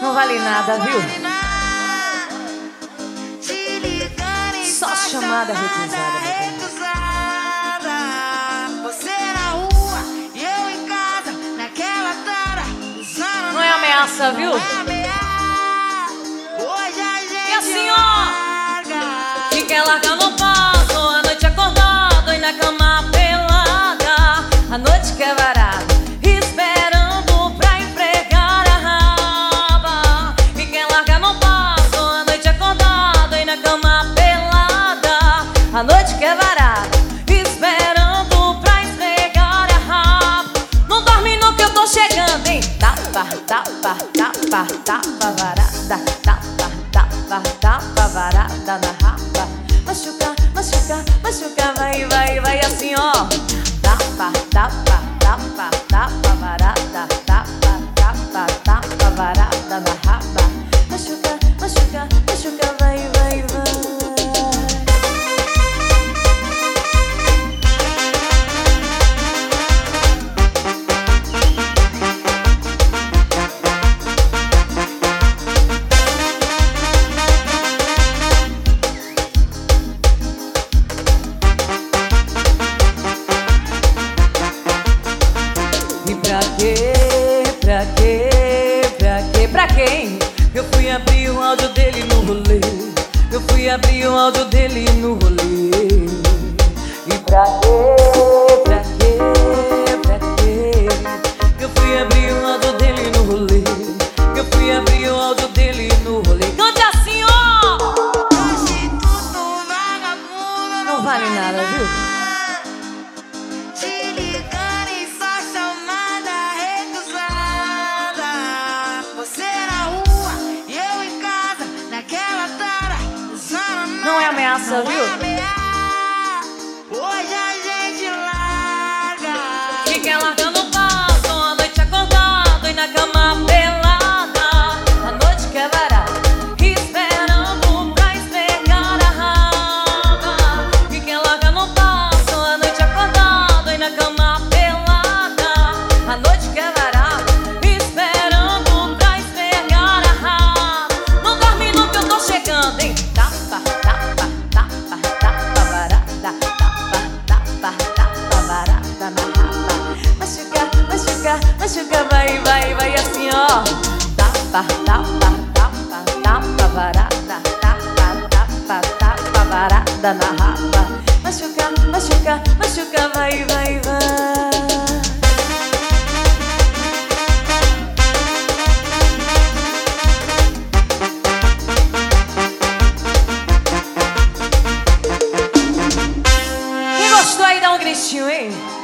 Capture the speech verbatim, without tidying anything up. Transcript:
Não vale nada, viu? Só chamada recusada. Você na rua e eu em casa, naquela tara. Não é ameaça, viu? Hoje a gente E assim, ó, fica largando o passo, a noite acordado e na cama pelada, a noite que é varada, esperando pra enfregar a raba. Fica largando o passo, a noite acordado e na cama pelada, a noite que é varada, esperando pra esfregar a raba. Não dorme não que eu tô chegando, hein? Tapa, tapa, tapa, tapa, varada, tapa, tapa, tapa, varada na raba. Machuca, machuca, machuca, vai, vai, vai assim, ó. Tapa, tapa, tapa, tapa, varada, tapa, tapa, tapa, varada na raba. Machuca, machuca, machuca, vai, vai, vai. E pra quê, pra quê, pra quê, pra quem? Eu fui abrir o áudio dele no rolê. Eu fui abrir o áudio dele no rolê. E pra quê, pra quê, pra quê? Eu fui abrir o áudio dele no rolê. Eu fui abrir o áudio dele no rolê. Cante assim, ó! Prostituto, vagabundo, Não vale nada, viu? te ligando e só chamada recusada. Você na rua e eu em casa, naquela tara. Não é ameaça, viu? Hoje a gente larga. Fica largando o passo, a noite acordado e na cama pelada, a noite que é varada, esperando pra esfregar a raba. Fica largando o passo, a noite acordado e na cama pelada, a noite que é varada, esperando pra esfregar a raba. Não dorme não que eu tô chegando, hein? Tapa, tapa, tapa, tapa, varada, tapa, tapa, tapa, varada na raba. Machuca, machuca, machuca, vai, vai, vai assim, ó. Tapa, tapa, tapa, tapa, varada, tapa, tapa, tapa, varada na raba. Machuca, machuca, machuca, vai, vai, vai. Quem gostou aí, dá um gritinho, hein?